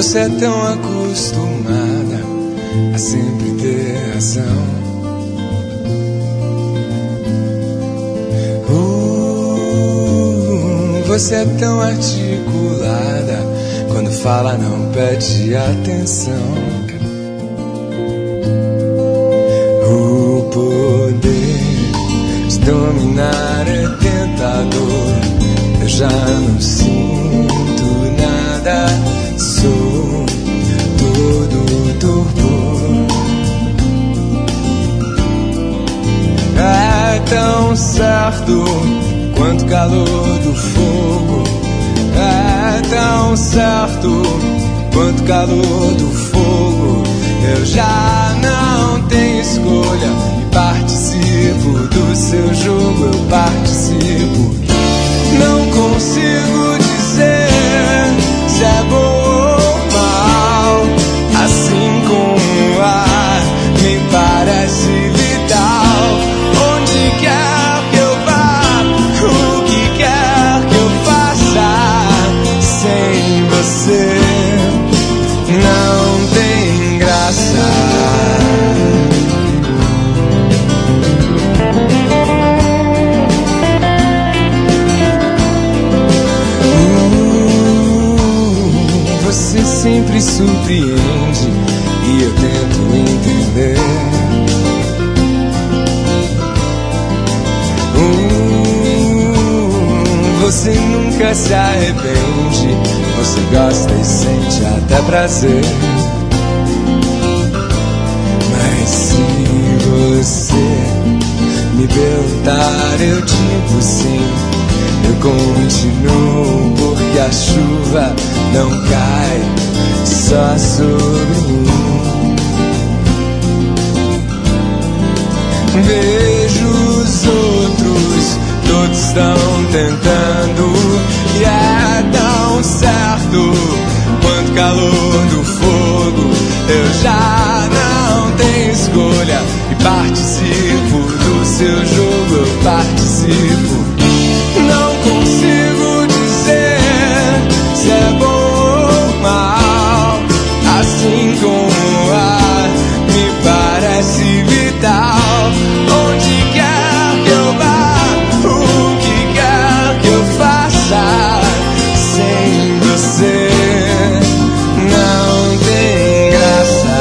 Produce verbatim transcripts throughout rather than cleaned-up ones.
Você é tão acostumada a sempre ter razão. Uh, você é tão articulada, quando fala não pede atenção. O poder de dominar é tentador. Eu já não sinto nada, sou todo torpor. É tão certo quanto calor do fogo. É tão certo quanto calor do fogo. Eu já não tenho escolha e participo do seu jogo. Eu participo. Não consigo dizer se é bom ou mal. Assim como o ar me parece vital. Onde quer que eu vá, o que quer que eu faça, sem você não tem graça. Você sempre surpreende e eu tento entender. uh, Você nunca se arrepende. Você gosta e sente até prazer. Mas se você me perguntar, eu digo sim. Eu continuo porque a chuva não cai só sobre mim. Vejo os outros, todos estão tentando. E é tão certo quanto calor do fogo. Eu já não tenho escolha e participo do seu jogo. Eu participo. Não consigo dizer se é bom ou mal. Assim como o ar me parece vital. Onde quer que eu vá, o que quer que eu faça, sem você não tem graça.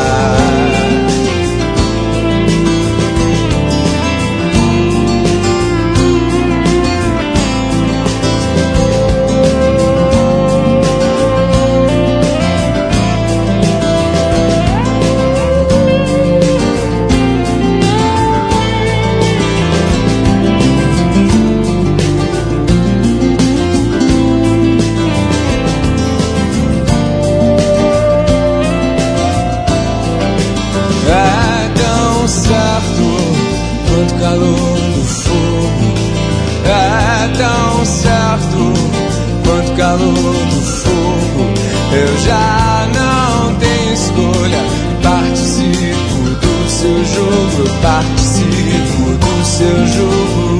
Calor do fogo. É tão certo quanto calor do fogo. Eu já não tenho escolha. Participo do seu jogo. Eu participo do seu jogo.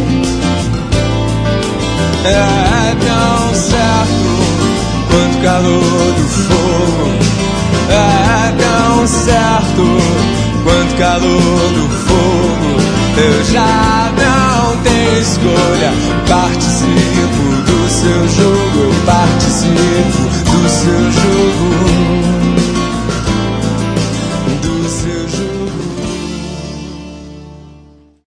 É tão certo quanto calor do fogo. É tão certo quanto calor do fogo. Eu já não tenho escolha. Participo do seu jogo. Eu participo do seu jogo.